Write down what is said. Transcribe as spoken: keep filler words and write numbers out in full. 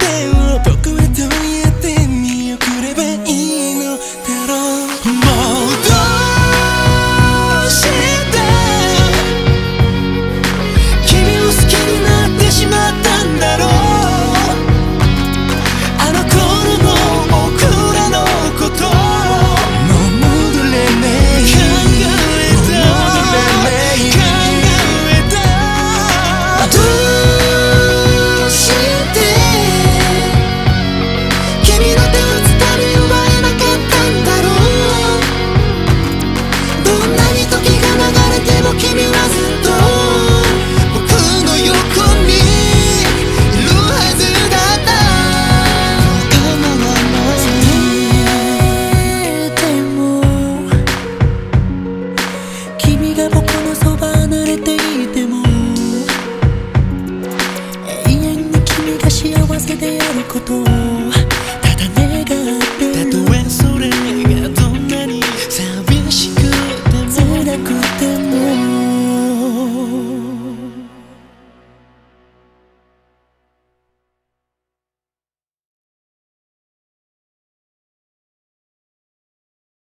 手を僕はどうやって見送ればいいのだろう。もうどうして君を好きになってしまったんだろう。あの頃の僕らのこともう戻れない考えた考えたどうして君の手を掴み奪えなかったんだろう。どんなに時が流れても君はずっと僕の横にいるはずだった。構わないでも君が僕のそば離れていても永遠に君が幸せであることを